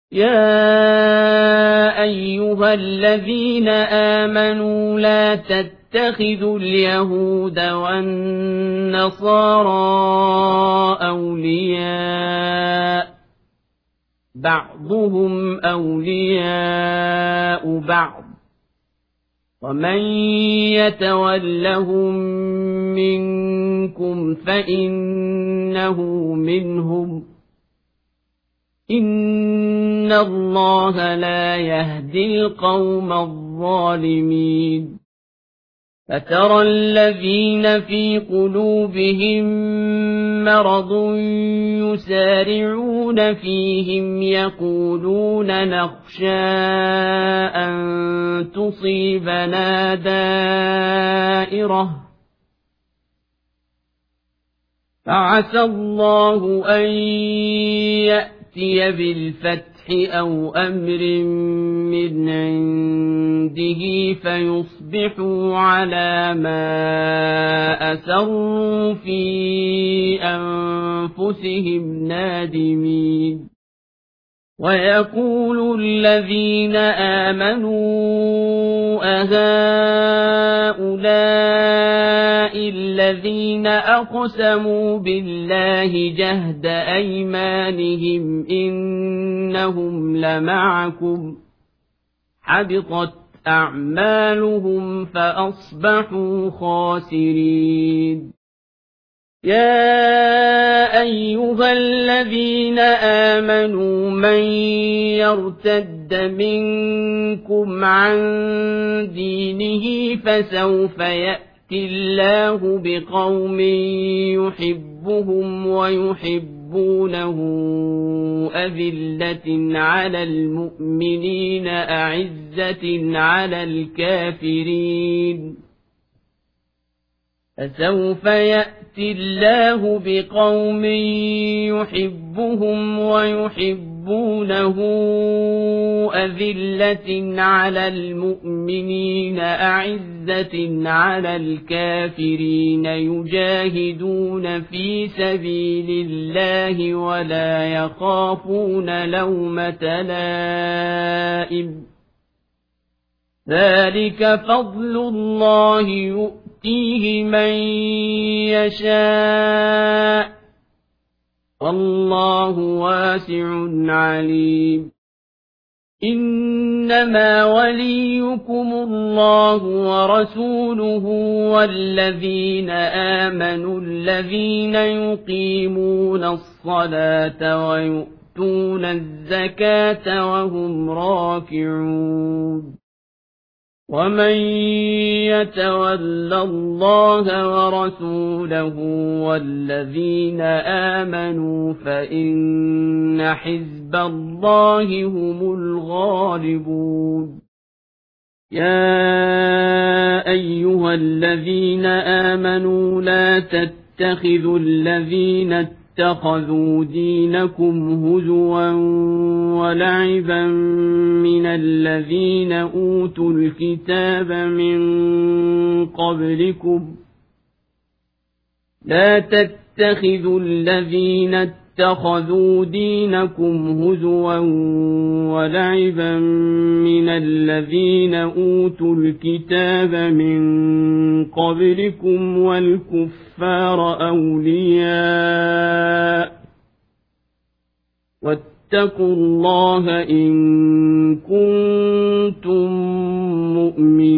يا أيها الذين آمنوا لا تتخذوا اليهود والنصارى أولياء بعضهم أولياء بعض ومن يتولهم منكم فإنه منهم إن الله لا يهدي القوم الظالمين فترى الذين في قلوبهم مرض يسارعون فيهم يقولون نخشى أن تصيبنا دائرة فعسى الله أن يأتي بالفتح أو أمر من عنده فيصبحوا على ما أسروا في أنفسهم نادمين ويقول الذين آمنوا أهؤلاء الذين أقسموا بالله جهد أيمانهم إنهم لمعكم حبطت أعمالهم فأصبحوا خاسرين يا أيها الذين آمنوا من يرتد منكم عن دينه فسوف يأتي الله بقوم يحبهم ويحبونه أذلة على المؤمنين أعزة على الكافرين فسوف يأتي الله بقوم يحبهم ويحبونه أذلة على المؤمنين أعزة على الكافرين يجاهدون في سبيل الله ولا يخافون لومة لائم ذلك فضل الله يؤتيه من يشاء والله واسع عليم إنما وليكم الله ورسوله والذين آمنوا الذين يقيمون الصلاة ويؤتون الزكاة وهم راكعون ومن يتول الله ورسوله والذين آمنوا فإن حزب الله هم الغالبون يا أيها الذين آمنوا لا تتخذوا الذين اتخذوا دينكم هزوا ولعبا من الذين أوتوا الكتاب من قبلكم لا تتخذوا الذين اتخذوا دينكم هزوا ولعبا من الذين أوتوا الكتاب من قبلكم والكفار أولياء واتقوا الله إن كنتم مؤمنين